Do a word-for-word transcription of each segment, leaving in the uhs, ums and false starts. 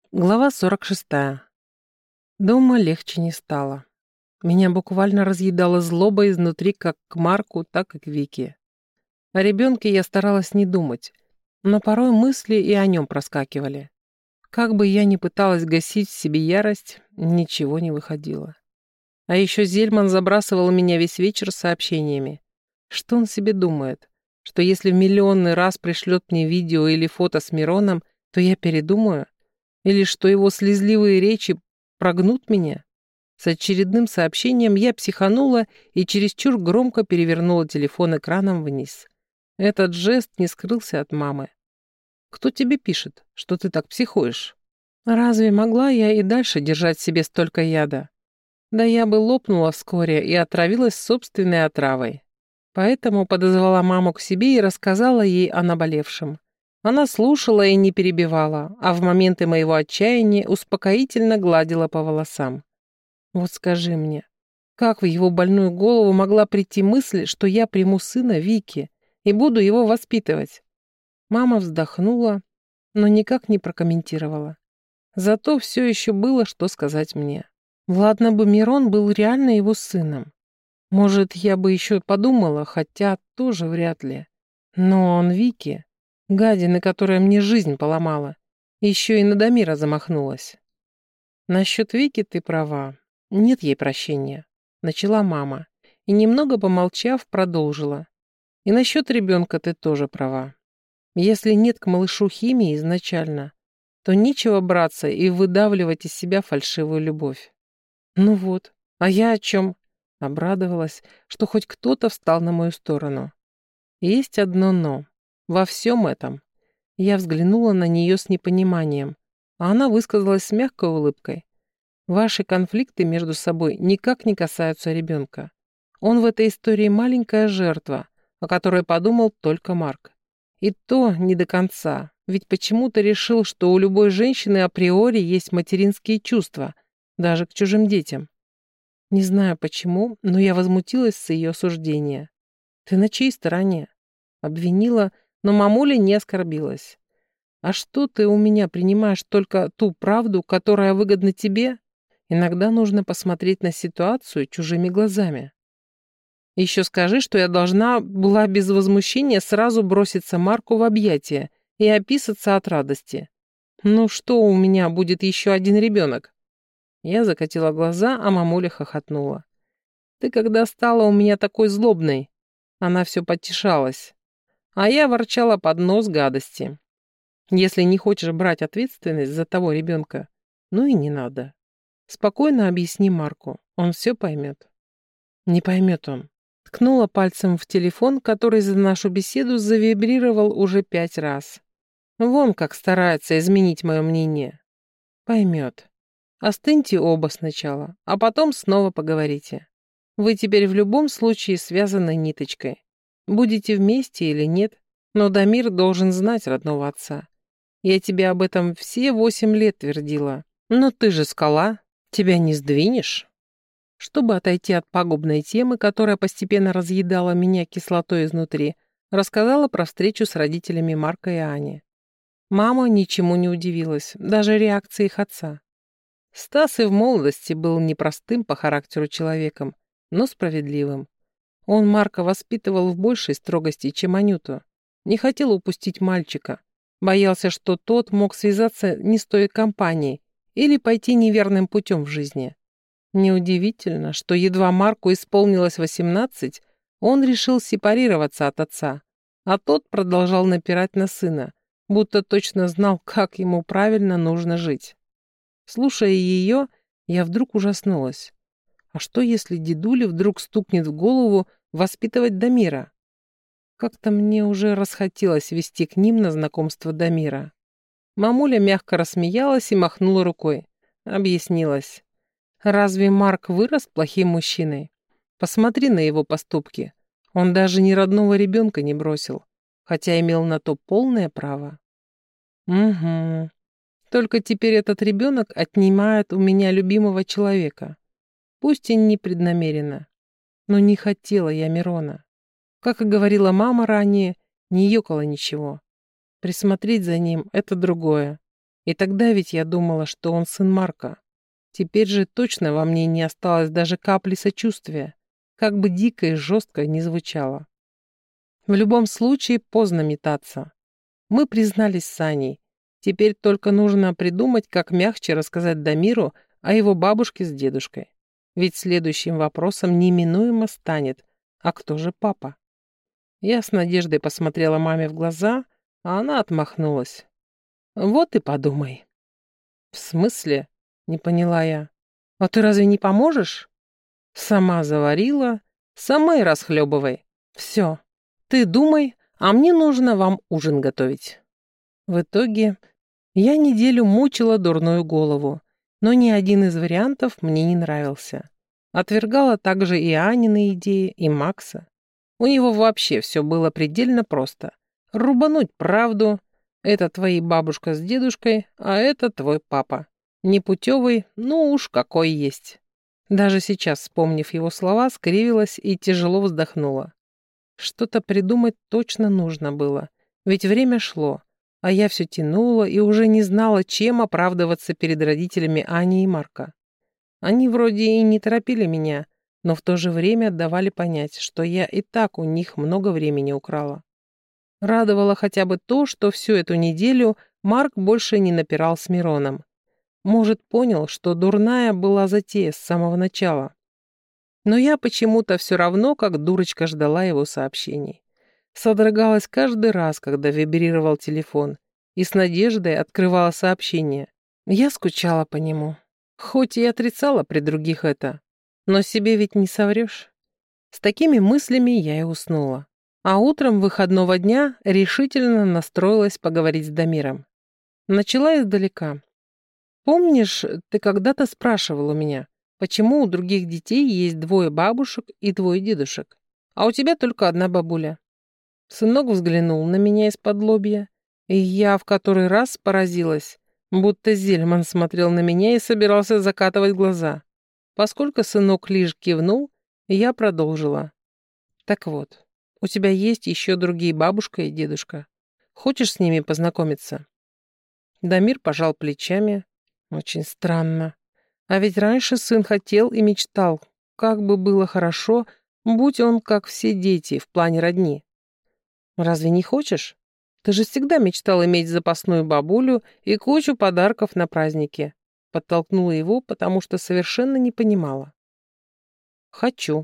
Глава сорок шестая. Дома легче не стало. Меня буквально разъедала злоба изнутри как к Марку, так и к Вике. О ребенке я старалась не думать, но порой мысли и о нем проскакивали. Как бы я ни пыталась гасить в себе ярость, ничего не выходило. А еще Зельман забрасывал меня весь вечер сообщениями. Что он себе думает? Что если в миллионный раз пришлет мне видео или фото с Мироном, то я передумаю? Или что его слезливые речи прогнут меня? С очередным сообщением я психанула и чересчур громко перевернула телефон экраном вниз. Этот жест не скрылся от мамы. «Кто тебе пишет, что ты так психуешь? Разве могла я и дальше держать в себе столько яда? Да я бы лопнула вскоре и отравилась собственной отравой. Поэтому подозвала маму к себе и рассказала ей о наболевшем. Она слушала и не перебивала, а в моменты моего отчаяния успокоительно гладила по волосам. Вот скажи мне, как в его больную голову могла прийти мысль, что я приму сына Вики и буду его воспитывать? Мама вздохнула, но никак не прокомментировала. Зато все еще было, что сказать мне. Ладно бы Мирон был реально его сыном. Может, я бы еще подумала, хотя тоже вряд ли. Но он Вики, гадина, которая мне жизнь поломала, еще и на Дамира замахнулась. Насчет Вики ты права. Нет ей прощения. Начала мама. И немного помолчав, продолжила. И насчет ребенка ты тоже права. Если нет к малышу химии изначально, то нечего браться и выдавливать из себя фальшивую любовь. Ну вот, а я о чем? Обрадовалась, что хоть кто-то встал на мою сторону. Есть одно «но». Во всем этом. Я взглянула на нее с непониманием, а она высказалась с мягкой улыбкой. Ваши конфликты между собой никак не касаются ребенка. Он в этой истории маленькая жертва, о которой подумал только Марк. И то не до конца, ведь почему-то решил, что у любой женщины априори есть материнские чувства, даже к чужим детям. Не знаю почему, но я возмутилась с ее суждения. Ты на чьей стороне? Обвинила, но мамуля не оскорбилась. А что ты у меня принимаешь только ту правду, которая выгодна тебе? Иногда нужно посмотреть на ситуацию чужими глазами. Еще скажи, что я должна была без возмущения сразу броситься Марку в объятия и описаться от радости. Ну что, у меня будет еще один ребенок? Я закатила глаза, а мамуля хохотнула. Ты когда стала у меня такой злобной? Она все потешалась. А я ворчала под нос гадости. Если не хочешь брать ответственность за того ребенка, ну и не надо. Спокойно объясни Марку, он все поймет. Не поймет он. Ткнула пальцем в телефон, который за нашу беседу завибрировал уже пять раз. Вон как старается изменить мое мнение. Поймет. Остыньте оба сначала, а потом снова поговорите. Вы теперь в любом случае связаны ниточкой. Будете вместе или нет, но Дамир должен знать родного отца. Я тебе об этом все восемь лет твердила. Но ты же скала, тебя не сдвинешь. Чтобы отойти от пагубной темы, которая постепенно разъедала меня кислотой изнутри, рассказала про встречу с родителями Марка и Ани. Мама ничему не удивилась, даже реакции их отца. Стас и в молодости был непростым по характеру человеком, но справедливым. Он Марка воспитывал в большей строгости, чем Анюту. Не хотел упустить мальчика. Боялся, что тот мог связаться не с той компанией или пойти неверным путем в жизни. Неудивительно, что едва Марку исполнилось восемнадцать, он решил сепарироваться от отца, а тот продолжал напирать на сына, будто точно знал, как ему правильно нужно жить. Слушая ее, я вдруг ужаснулась. А что, если дедуле вдруг стукнет в голову воспитывать Дамира? Как-то мне уже расхотелось вести к ним на знакомство Дамира. Мамуля мягко рассмеялась и махнула рукой. Объяснилась. Разве Марк вырос плохим мужчиной? Посмотри на его поступки. Он даже ни родного ребенка не бросил, хотя имел на то полное право. Угу. Только теперь этот ребенок отнимает у меня любимого человека. Пусть и непреднамеренно. Но не хотела я Мирона. Как и говорила мама ранее, не ёкало ничего. Присмотреть за ним — это другое. И тогда ведь я думала, что он сын Марка. Теперь же точно во мне не осталось даже капли сочувствия, как бы дико и жестко ни звучало. В любом случае поздно метаться. Мы признались с Аней. Теперь только нужно придумать, как мягче рассказать Дамиру о его бабушке с дедушкой. Ведь следующим вопросом неминуемо станет: а кто же папа? Я с надеждой посмотрела маме в глаза, а она отмахнулась. Вот и подумай. В смысле? Не поняла я. А ты разве не поможешь? Сама заварила, сама и расхлебывай. Все. Ты думай, а мне нужно вам ужин готовить. В итоге я неделю мучила дурную голову, но ни один из вариантов мне не нравился. Отвергала также и Анины идеи, и Макса. У него вообще все было предельно просто. Рубануть правду. Это твои бабушка с дедушкой, а это твой папа. Непутевый, ну уж какой есть. Даже сейчас, вспомнив его слова, скривилась и тяжело вздохнула. Что-то придумать точно нужно было, ведь время шло, а я все тянула и уже не знала, чем оправдываться перед родителями Ани и Марка. Они вроде и не торопили меня, но в то же время давали понять, что я и так у них много времени украла. Радовало хотя бы то, что всю эту неделю Марк больше не напирал с Мироном. Может, понял, что дурная была затея с самого начала. Но я почему-то все равно, как дурочка, ждала его сообщений. Содрогалась каждый раз, когда вибрировал телефон, и с надеждой открывала сообщение. Я скучала по нему. Хоть и отрицала при других это, но себе ведь не соврешь. С такими мыслями я и уснула. А утром выходного дня решительно настроилась поговорить с Дамиром. Начала издалека. «Помнишь, ты когда-то спрашивал у меня, почему у других детей есть двое бабушек и двое дедушек, а у тебя только одна бабуля?» Сынок взглянул на меня из-под лобья, и я в который раз поразилась, будто Зельман смотрел на меня и собирался закатывать глаза. Поскольку сынок лишь кивнул, я продолжила. «Так вот, у тебя есть еще другие бабушка и дедушка. Хочешь с ними познакомиться?» Дамир пожал плечами. Очень странно. А ведь раньше сын хотел и мечтал, как бы было хорошо, будь он как все дети в плане родни. Разве не хочешь? Ты же всегда мечтал иметь запасную бабулю и кучу подарков на праздники. Подтолкнула его, потому что совершенно не понимала. Хочу.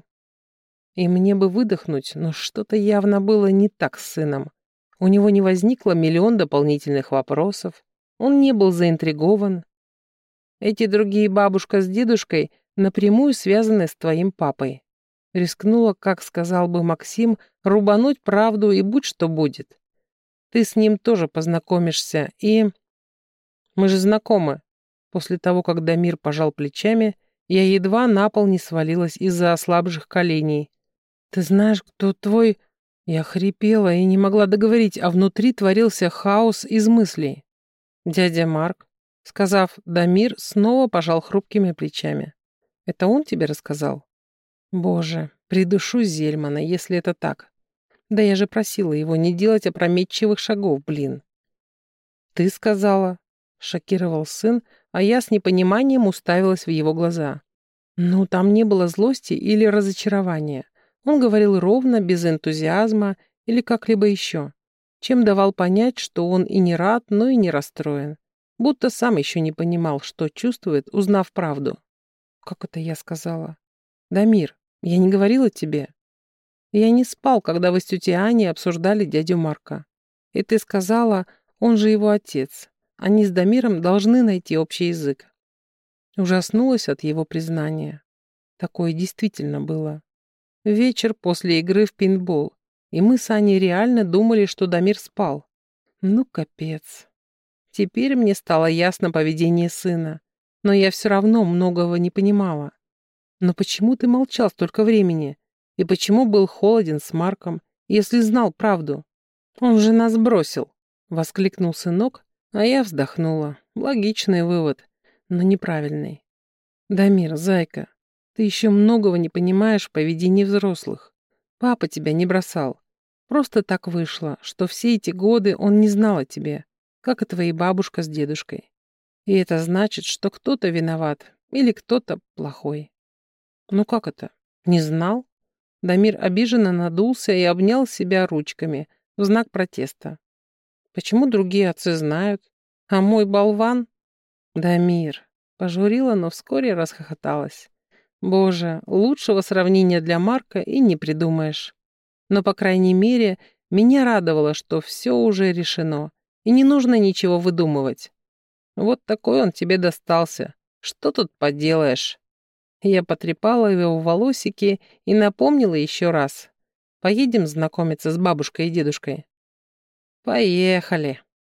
И мне бы выдохнуть, но что-то явно было не так с сыном. У него не возникло миллион дополнительных вопросов. Он не был заинтригован. Эти другие бабушка с дедушкой напрямую связаны с твоим папой. Рискнула, как сказал бы Максим, рубануть правду и будь что будет. Ты с ним тоже познакомишься, и... Мы же знакомы. После того, как Дамир пожал плечами, я едва на пол не свалилась из-за ослабших коленей. Ты знаешь, кто твой... Я хрипела и не могла договорить, а внутри творился хаос из мыслей. Дядя Марк. Сказав «Дамир», снова пожал хрупкими плечами. «Это он тебе рассказал?» «Боже, придушу Зельмана, если это так. Да я же просила его не делать опрометчивых шагов, блин». «Ты сказала?» — шокировал сын, а я с непониманием уставилась в его глаза. Ну, там не было злости или разочарования. Он говорил ровно, без энтузиазма или как-либо еще, чем давал понять, что он и не рад, но и не расстроен. Будто сам еще не понимал, что чувствует, узнав правду. Как это я сказала? Дамир, я не говорила тебе. Я не спал, когда вы с тетей Аней обсуждали дядю Марка. И ты сказала, он же его отец. Они с Дамиром должны найти общий язык. Ужаснулась от его признания. Такое действительно было. Вечер после игры в пейнтбол, и мы с Аней реально думали, что Дамир спал. Ну, капец. Теперь мне стало ясно поведение сына, но я все равно многого не понимала. Но почему ты молчал столько времени? И почему был холоден с Марком, если знал правду? Он же нас бросил, воскликнул сынок, а я вздохнула. Логичный вывод, но неправильный. Дамир, зайка, ты еще многого не понимаешь в поведении взрослых. Папа тебя не бросал. Просто так вышло, что все эти годы он не знал о тебе, как и твоя бабушка с дедушкой. И это значит, что кто-то виноват или кто-то плохой. Ну как это? Не знал? Дамир обиженно надулся и обнял себя ручками в знак протеста. Почему другие отцы знают, а мой болван? Дамир. Пожурила, но вскоре расхохоталась. Боже, лучшего сравнения для Марка и не придумаешь. Но, по крайней мере, меня радовало, что все уже решено, и не нужно ничего выдумывать. Вот такой он тебе достался. Что тут поделаешь? Я потрепала его в волосики и напомнила еще раз. Поедем знакомиться с бабушкой и дедушкой? Поехали.